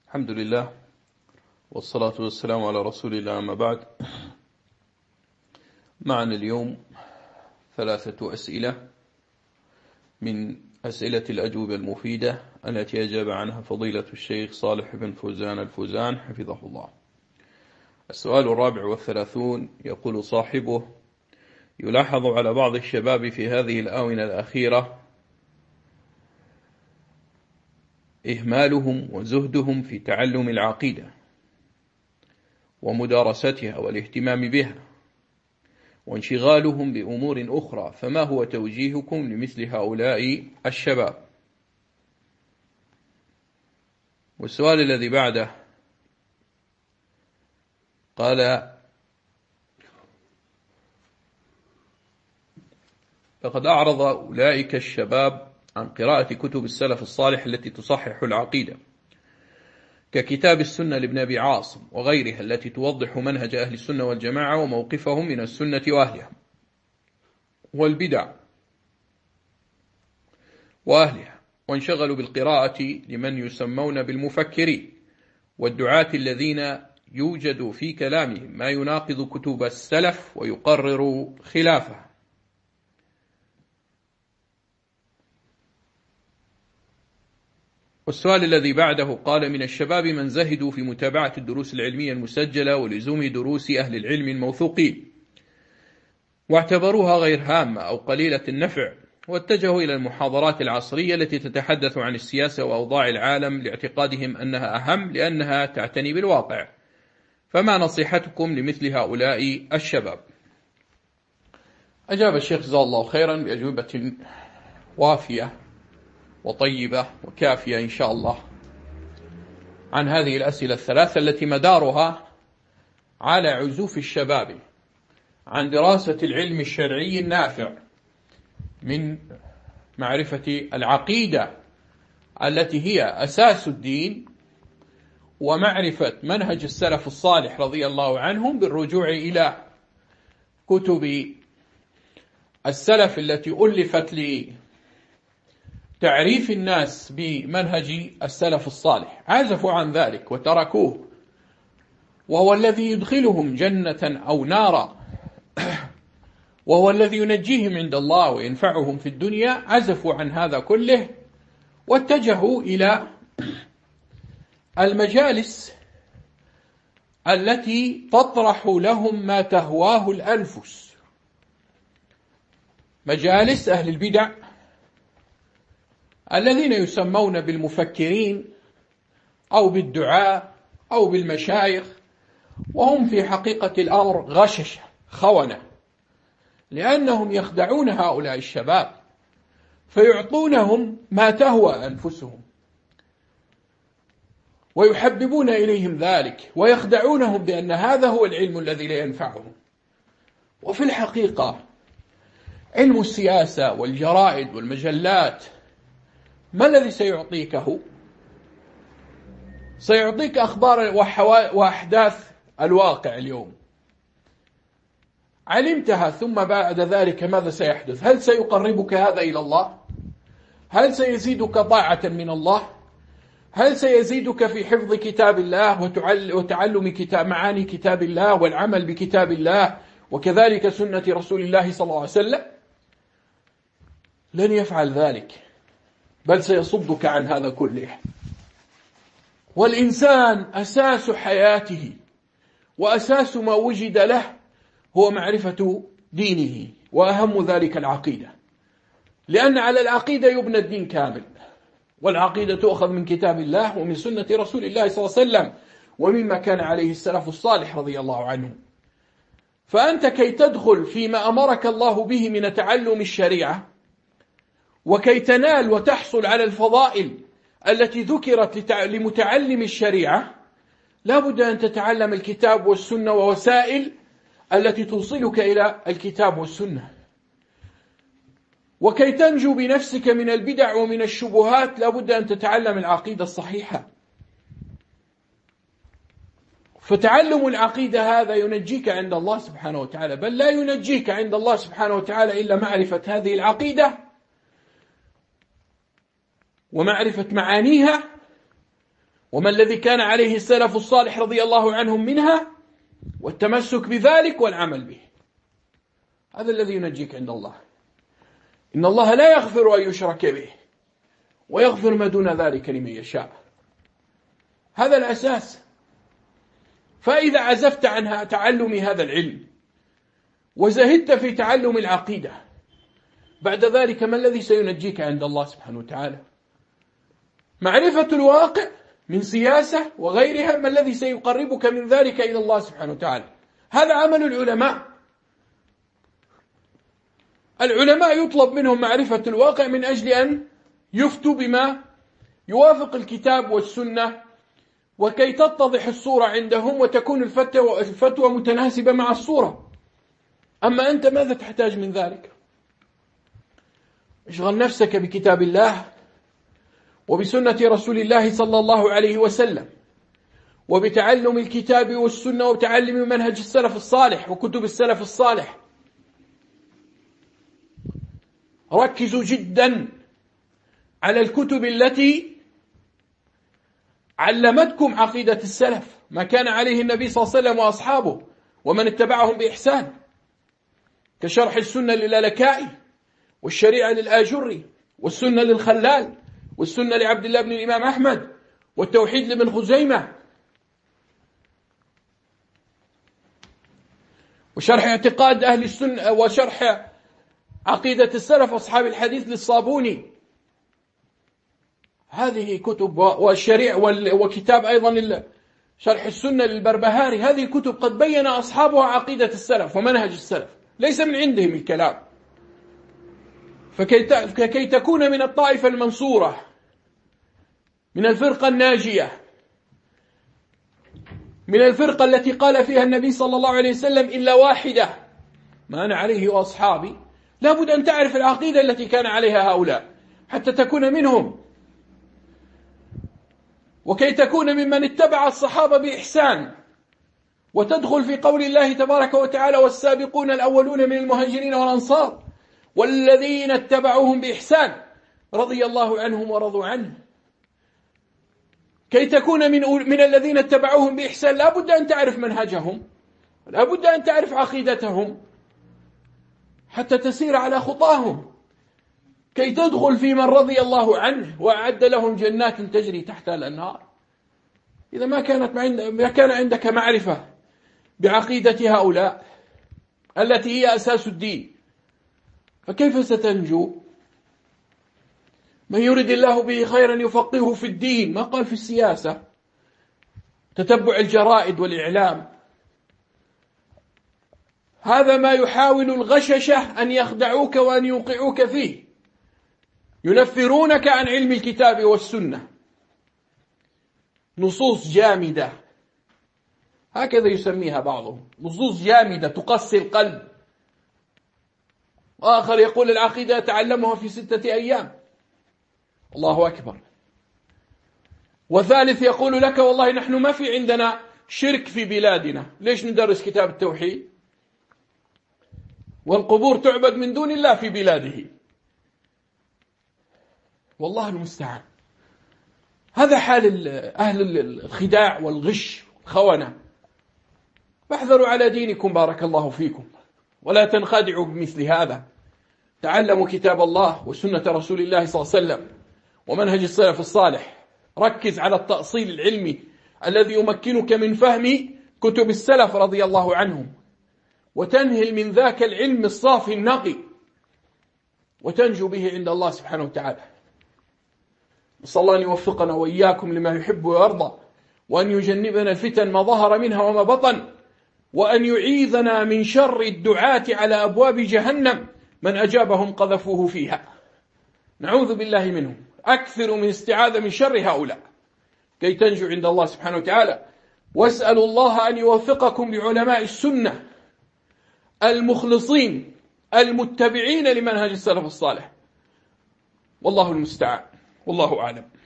الحمد لله والصلاة والسلام على رسول الله. أما بعد، معنا اليوم 3 أسئلة من أسئلة الأجوبة المفيدة التي أجاب عنها فضيلة الشيخ صالح بن فوزان الفوزان حفظه الله. السؤال 34 يقول صاحبه: يلاحظ على بعض الشباب في هذه الآونة الأخيرة إهمالهم وزهدهم في تعلم العقيدة ومدارستها والاهتمام بها، وانشغالهم بأمور أخرى، فما هو توجيهكم لمثل هؤلاء الشباب؟ والسؤال الذي بعده قال: لقد أعرض أولئك الشباب عن قراءة كتب السلف الصالح التي تصحح العقيدة، ككتاب السنة لابن أبي عاصم وغيرها، التي توضح منهج أهل السنة والجماعة وموقفهم من السنة وأهلها والبدع وأهلها، وانشغلوا بالقراءة لمن يسمون بالمفكرين والدعاة الذين يوجد في كلامهم ما يناقض كتب السلف ويقرر خلافها. والسؤال الذي بعده قال: من الشباب من زهدوا في متابعة الدروس العلمية المسجلة ولزوم دروس أهل العلم الموثوقين، واعتبروها غير هامة أو قليلة النفع، واتجهوا إلى المحاضرات العصرية التي تتحدث عن السياسة وأوضاع العالم لاعتقادهم أنها أهم لأنها تعتني بالواقع، فما نصيحتكم لمثل هؤلاء الشباب؟ أجاب الشيخ جزاه الله خيرا بأجوبة وافية وطيبة وكافية إن شاء الله عن هذه الأسئلة الثلاثة التي مدارها على عزوف الشباب عن دراسة العلم الشرعي النافع من معرفة العقيدة التي هي أساس الدين، ومعرفة منهج السلف الصالح رضي الله عنهم بالرجوع إلى كتب السلف التي ألفت لتعريف الناس بمنهج السلف الصالح. عزفوا عن ذلك وتركوه، وهو الذي يدخلهم جنة أو نارا، وهو الذي ينجيهم عند الله وينفعهم في الدنيا. عزفوا عن هذا كله واتجهوا إلى المجالس التي تطرح لهم ما تهواه الأنفس، مجالس أهل البدع الذين يسمون بالمفكرين أو بالدعاء أو بالمشايخ، وهم في حقيقة الأمر غششة خونة، لأنهم يخدعون هؤلاء الشباب فيعطونهم ما تهوى أنفسهم ويحببون إليهم ذلك ويخدعونهم بأن هذا هو العلم الذي لا ينفعهم. وفي الحقيقة علم السياسة والجرائد والمجلات ما الذي سيعطيكه؟ سيعطيك أخبار وأحداث الواقع اليوم، علمتها، ثم بعد ذلك ماذا سيحدث؟ هل سيقربك هذا إلى الله؟ هل سيزيدك طاعة من الله؟ هل سيزيدك في حفظ كتاب الله وتعلم معاني كتاب الله والعمل بكتاب الله وكذلك سنة رسول الله صلى الله عليه وسلم؟ لن يفعل ذلك، بل سيصدك عن هذا كله. والإنسان أساس حياته وأساس ما وجد له هو معرفة دينه، وأهم ذلك العقيدة، لأن على العقيدة يبنى الدين كامل، والعقيدة تؤخذ من كتاب الله ومن سنة رسول الله صلى الله عليه وسلم ومما كان عليه السلف الصالح رضي الله عنهم. فأنت كي تدخل فيما أمرك الله به من تعلم الشريعة، وكي تنال وتحصل على الفضائل التي ذكرت لمتعلم الشريعة، لا بد أن تتعلم الكتاب والسنة ووسائل التي توصلك إلى الكتاب والسنة. وكي تنجو بنفسك من البدع ومن الشبهات لا بد أن تتعلم العقيدة الصحيحة. فتعلم العقيدة هذا ينجيك عند الله سبحانه وتعالى، بل لا ينجيك عند الله سبحانه وتعالى إلا معرفة هذه العقيدة ومعرفة معانيها وما الذي كان عليه السلف الصالح رضي الله عنهم منها، والتمسك بذلك والعمل به. هذا الذي ينجيك عند الله. إن الله لا يغفر أن يشرك به ويغفر ما دون ذلك لمن يشاء. هذا الأساس. فإذا عزفت عن تعلم هذا العلم وزهدت في تعلم العقيدة، بعد ذلك ما الذي سينجيك عند الله سبحانه وتعالى؟ معرفة الواقع من سياسة وغيرها، ما الذي سيقربك من ذلك إلى الله سبحانه وتعالى؟ هذا عمل العلماء. العلماء يطلب منهم معرفة الواقع من أجل أن يفتوا بما يوافق الكتاب والسنة، وكي تتضح الصورة عندهم وتكون الفتوى متناسبة مع الصورة. أما أنت ماذا تحتاج من ذلك؟ اشغل نفسك بكتاب الله وبسنة رسول الله صلى الله عليه وسلم، وبتعلم الكتاب والسنة وبتعلم منهج السلف الصالح وكتب السلف الصالح. ركزوا جدا على الكتب التي علمتكم عقيدة السلف، ما كان عليه النبي صلى الله عليه وسلم وأصحابه ومن اتبعهم بإحسان، كشرح السنة للالكائي، والشريعة للآجري، والسنة للخلال، والسنة لعبد الله بن الإمام أحمد، والتوحيد لابن خزيمة، وشرح اعتقاد أهل السنة، وشرح عقيدة السلف أصحاب الحديث للصابوني. هذه كتب، والشريعة، وكتاب أيضا شرح السنة للبربهاري. هذه الكتب قد بين أصحابها عقيدة السلف ومنهج السلف، ليس من عندهم الكلام. فكي تكون من الطائفة المنصورة، من الفرقة الناجية، من الفرقة التي قال فيها النبي صلى الله عليه وسلم إلا واحدة ما أنا عليه وأصحابي، لابد أن تعرف العقيدة التي كان عليها هؤلاء حتى تكون منهم، وكي تكون ممن اتبع الصحابة بإحسان، وتدخل في قول الله تبارك وتعالى: والسابقون الأولون من المهاجرين والأنصار والذين اتبعوهم بإحسان رضي الله عنهم ورضوا عنه. كي تكون من الذين اتبعوهم بإحسان لا بد أن تعرف منهجهم، لا بد أن تعرف عقيدتهم حتى تسير على خطاهم، كي تدخل في من رضي الله عنه وأعد لهم جنات تجري تحتها الأنهار. إذا ما كان عندك معرفة بعقيدة هؤلاء التي هي أساس الدين، فكيف ستنجو؟ من يرد الله به خيرا يفقهه في الدين، ما قال في السياسة. تتبع الجرائد والإعلام، هذا ما يحاول الغششة أن يخدعوك وأن يوقعوك فيه، ينفرونك عن علم الكتاب والسنة. نصوص جامدة، هكذا يسميها بعضهم، نصوص جامدة تقسي القلب. وآخر يقول العقيدة تعلمها في 6 أيام. الله أكبر. وثالث يقول لك: والله نحن ما في عندنا شرك في بلادنا، ليش ندرس كتاب التوحيد؟ والقبور تعبد من دون الله في بلاده. والله المستعان. هذا حال أهل الخداع والغش والخونة. فاحذروا على دينكم بارك الله فيكم، ولا تنخدعوا بمثل هذا. تعلموا كتاب الله وسنة رسول الله صلى الله عليه وسلم ومنهج السلف الصالح. ركز على التأصيل العلمي الذي يمكنك من فهم كتب السلف رضي الله عنهم، وتنهل من ذاك العلم الصافي النقي، وتنجو به عند الله سبحانه وتعالى. نسأل الله أن يوفقنا وإياكم لما يحب ويرضى، وأن يجنبنا الفتن ما ظهر منها وما بطن، وأن يعيذنا من شر الدعاة على أبواب جهنم من أجابهم قذفوه فيها. نعوذ بالله منهم. أكثر من استعاذة من شر هؤلاء كي تنجو عند الله سبحانه وتعالى. واسألوا الله أن يوفقكم بعلماء السنة المخلصين المتبعين لمنهج السلف الصالح. والله المستعان، والله أعلم.